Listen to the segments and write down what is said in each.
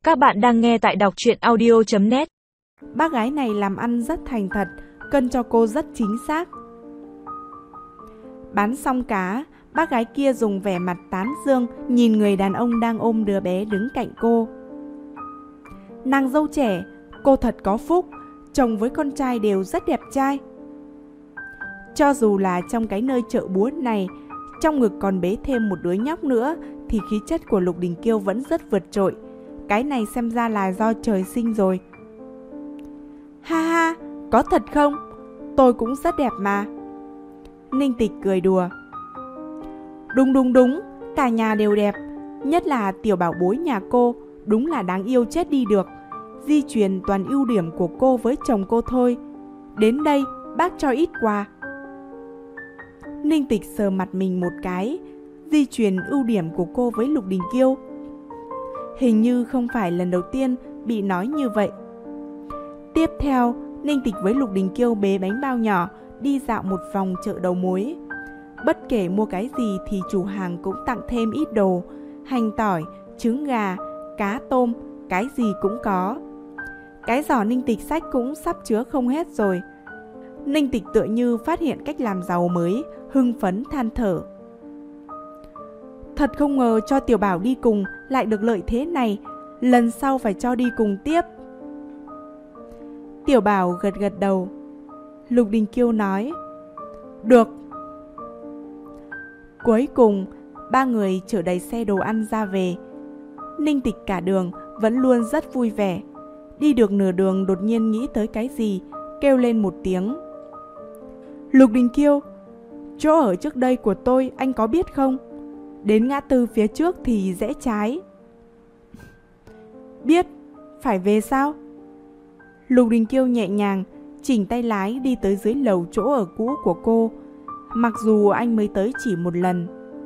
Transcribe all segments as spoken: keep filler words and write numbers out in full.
Các bạn đang nghe tại đọc truyện audio chấm net. Bác gái này làm ăn rất thành thật, cân cho cô rất chính xác. Bán xong cá, bác gái kia dùng vẻ mặt tán dương nhìn người đàn ông đang ôm đứa bé đứng cạnh cô. Nàng dâu trẻ, cô thật có phúc, chồng với con trai đều rất đẹp trai. Cho dù là trong cái nơi chợ búa này, trong ngực còn bế thêm một đứa nhóc nữa, thì khí chất của Lục Đình Kiêu vẫn rất vượt trội. Cái này xem ra là do trời sinh rồi. Ha ha, có thật không? Tôi cũng rất đẹp mà. Ninh Tịch cười đùa. Đúng đúng đúng, cả nhà đều đẹp. Nhất là tiểu bảo bối nhà cô, đúng là đáng yêu chết đi được. Di truyền toàn ưu điểm của cô với chồng cô thôi. Đến đây, bác cho ít quà. Ninh Tịch sờ mặt mình một cái. Di truyền ưu điểm của cô với Lục Đình Kiêu. Hình như không phải lần đầu tiên bị nói như vậy. Tiếp theo, Ninh Tịch với Lục Đình Kiêu bế bánh bao nhỏ đi dạo một vòng chợ đầu mối. Bất kể mua cái gì thì chủ hàng cũng tặng thêm ít đồ. Hành tỏi, trứng gà, cá tôm, cái gì cũng có. Cái giỏ Ninh Tịch xách cũng sắp chứa không hết rồi. Ninh Tịch tựa như phát hiện cách làm giàu mới, hưng phấn than thở. Thật không ngờ cho tiểu bảo đi cùng lại được lợi thế này, lần sau phải cho đi cùng tiếp. Tiểu bảo gật gật đầu. Lục Đình Kiêu nói, được. Cuối cùng, ba người chở đầy xe đồ ăn ra về. Ninh Tịch cả đường vẫn luôn rất vui vẻ. Đi được nửa đường đột nhiên nghĩ tới cái gì, kêu lên một tiếng. Lục Đình Kiêu, chỗ ở trước đây của tôi anh có biết không? Đến ngã tư phía trước thì rẽ trái. Biết, phải về sao? Lục Đình Kiêu nhẹ nhàng chỉnh tay lái đi tới dưới lầu chỗ ở cũ của cô, mặc dù anh mới tới chỉ một lần.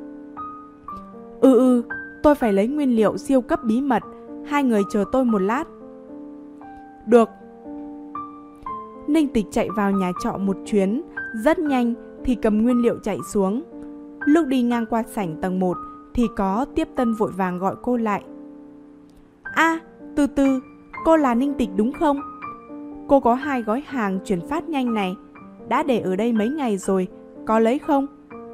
Ừ ừ, tôi phải lấy nguyên liệu siêu cấp bí mật, hai người chờ tôi một lát. Được. Ninh Tịch chạy vào nhà trọ một chuyến, rất nhanh thì cầm nguyên liệu chạy xuống. Lúc đi ngang qua sảnh tầng một thì có tiếp tân vội vàng gọi cô lại. À, từ từ, cô là Ninh Tịch đúng không? Cô có hai gói hàng chuyển phát nhanh này, đã để ở đây mấy ngày rồi, có lấy không?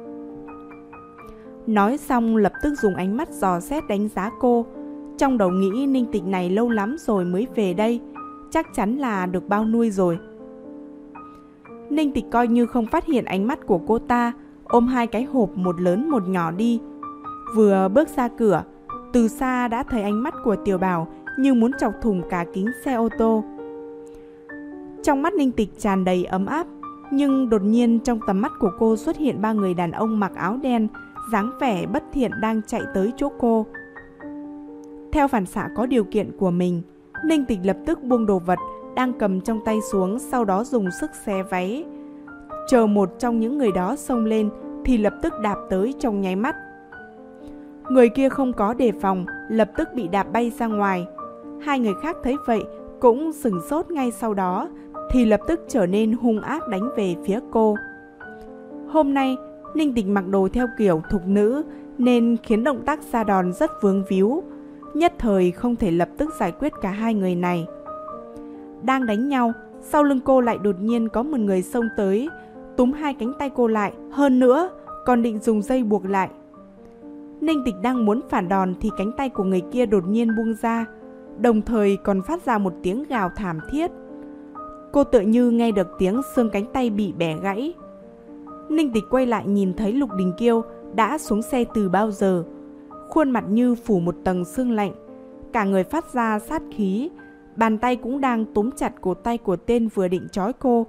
Nói xong lập tức dùng ánh mắt dò xét đánh giá cô. Trong đầu nghĩ Ninh Tịch này lâu lắm rồi mới về đây, chắc chắn là được bao nuôi rồi. Ninh Tịch coi như không phát hiện ánh mắt của cô ta, ôm hai cái hộp một lớn một nhỏ đi. Vừa bước ra cửa, từ xa đã thấy ánh mắt của tiểu bảo như muốn chọc thủng cả kính xe ô tô. Trong mắt Ninh Tịch tràn đầy ấm áp, nhưng đột nhiên trong tầm mắt của cô xuất hiện ba người đàn ông mặc áo đen, dáng vẻ bất thiện đang chạy tới chỗ cô. Theo phản xạ có điều kiện của mình, Ninh Tịch lập tức buông đồ vật đang cầm trong tay xuống, sau đó dùng sức xé váy. Chờ một trong những người đó xông lên thì lập tức đạp tới trong nháy mắt. Người kia không có đề phòng, lập tức bị đạp bay ra ngoài. Hai người khác thấy vậy cũng sửng sốt, ngay sau đó thì lập tức trở nên hung ác đánh về phía cô. Hôm nay Ninh Tịch mặc đồ theo kiểu thục nữ nên khiến động tác ra đòn rất vướng víu, nhất thời không thể lập tức giải quyết cả hai người này. Đang đánh nhau, sau lưng cô lại đột nhiên có một người xông tới, túm hai cánh tay cô lại, hơn nữa còn định dùng dây buộc lại. Ninh Tịch đang muốn phản đòn thì cánh tay của người kia đột nhiên buông ra, đồng thời còn phát ra một tiếng gào thảm thiết. Cô tựa như nghe được tiếng xương cánh tay bị bẻ gãy. Ninh Tịch quay lại nhìn thấy Lục Đình Kiêu đã xuống xe từ bao giờ, khuôn mặt như phủ một tầng sương lạnh, cả người phát ra sát khí, bàn tay cũng đang túm chặt cổ tay của tên vừa định trói cô.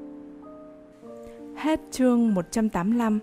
Hết chương một trăm tám mươi lăm.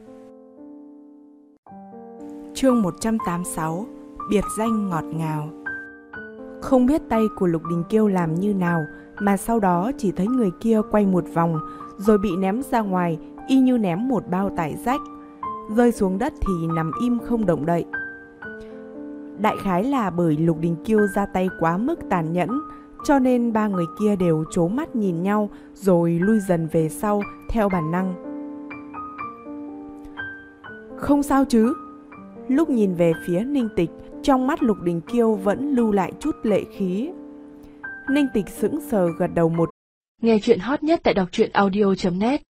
Chương một trăm tám mươi sáu. Biệt danh ngọt ngào. Không biết tay của Lục Đình Kiêu làm như nào mà sau đó chỉ thấy người kia quay một vòng rồi bị ném ra ngoài, y như ném một bao tải rách. Rơi xuống đất thì nằm im không động đậy. Đại khái là bởi Lục Đình Kiêu ra tay quá mức tàn nhẫn, cho nên ba người kia đều trố mắt nhìn nhau rồi lui dần về sau theo bản năng. Không sao chứ? Lúc nhìn về phía Ninh Tịch Trong mắt Lục Đình Kiêu vẫn lưu lại chút lệ khí. Ninh Tịch sững sờ gật đầu một. Nghe chuyện hot nhất tại đọc truyện audio chấm net